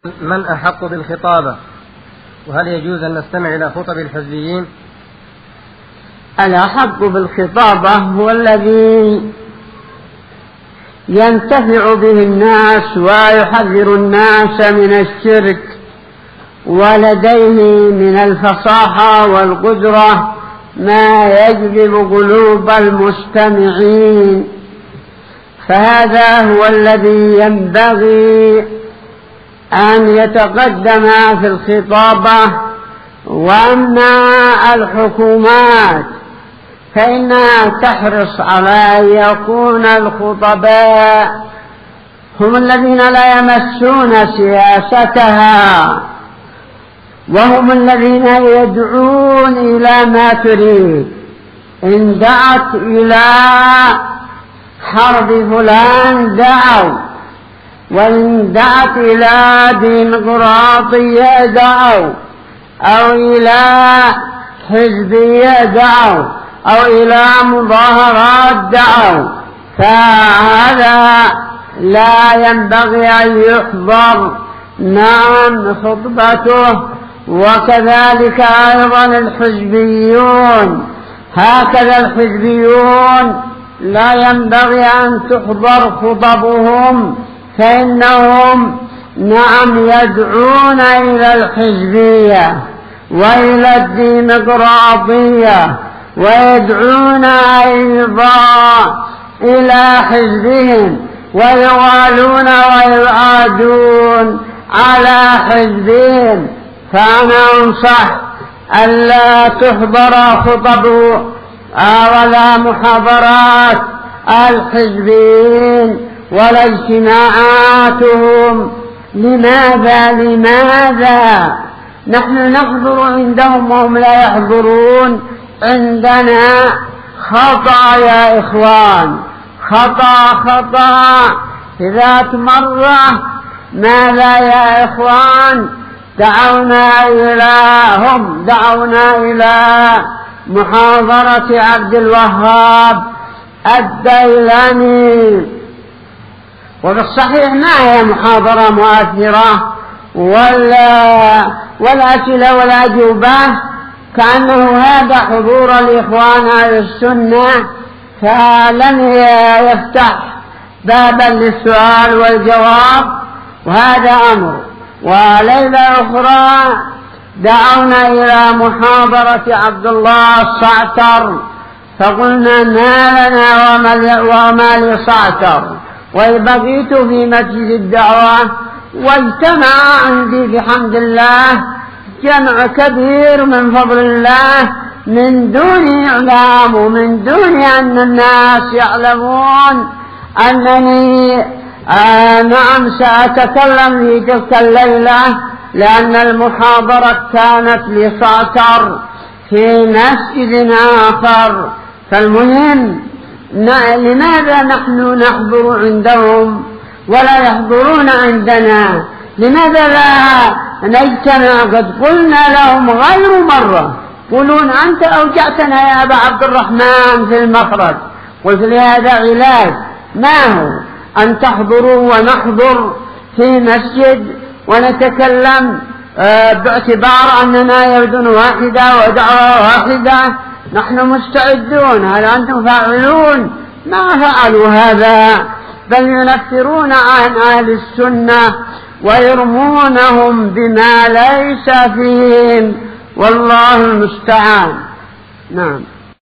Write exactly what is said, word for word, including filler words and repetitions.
من أحق بالخطابة؟ وهل يجوز أن نستمع إلى خطب الحزبيين؟ الأحق بالخطابة هو الذي ينتفع به الناس ويحذر الناس من الشرك، ولديه من الفصاحة والقدرة ما يجذب قلوب المستمعين، فهذا هو الذي ينبغي أن يتقدم في الخطابة. وأما الحكومات فإنها تحرص على أن يكون الخطباء هم الذين لا يمسون سياستها، وهم الذين يدعون إلى ما تريد. إن دعت إلى حرب فلان دعوا، وإن دعت إلى ديمقراطية دعوا، أو إلى حزبية دعوا، أو إلى مظاهرات دعوا، فهذا لا ينبغي أن يحضر نعم خطبته. وكذلك أيضا الحزبيون، هكذا الحزبيون لا ينبغي أن تحضر خطبهم، فإنهم نعم يدعون إلى الحزبية وإلى الديمقراطية، ويدعون أيضا إلى حزبهم، ويغالون ويعادون على حزبهم. فأنا أنصح ألا تحضر خطب ولا محاضرات الحزبيين ولا اجتماعاتهم. لماذا لماذا نحن نحضر عندهم وهم لا يحضرون عندنا؟ خطأ يا إخوان، خطأ خطأ ذات مرة. ماذا يا إخوان؟ دعونا إلى هم دعونا إلى محاضرة عبد الوهاب الديلمي، وبالصحيح ما هي محاضرة مؤثرة، ولا والأسئلة والأجوبة كأنه هذا حضور الإخوان أهل السنة، فلم يفتح بابا للسؤال والجواب، وهذا أمر. وليلة أخرى دعونا إلى محاضرة عبد الله الصعتر، فقلنا ما لنا وما لصعتر، وبقيت في مسجد الدعوة، واجتمع عندي بحمد الله جمع كبير من فضل الله، من دون إعلام ومن دون أن الناس يعلمون أنني آه نعم سأتكلم في تلك الليلة، لأن المحاضرة كانت لصعتر في مسجد آخر. فالمهم لماذا نحن نحضر عندهم ولا يحضرون عندنا؟ لماذا لا نجتمع؟ قد قلنا لهم غير مرة، قولون أنت أوجعتنا يا أبا عبد الرحمن في المخرج. قلت لهذا علاج، ما هو؟ أن تحضروا ونحضر في مسجد ونتكلم باعتبار أننا يد واحدة ودعوة واحدة، نحن مستعدون. هل أنتم فاعلون؟ ما فعلوا هذا، بل ينفرون عن أهل السنة ويرمونهم بما ليس فيهم، والله المستعان. نعم.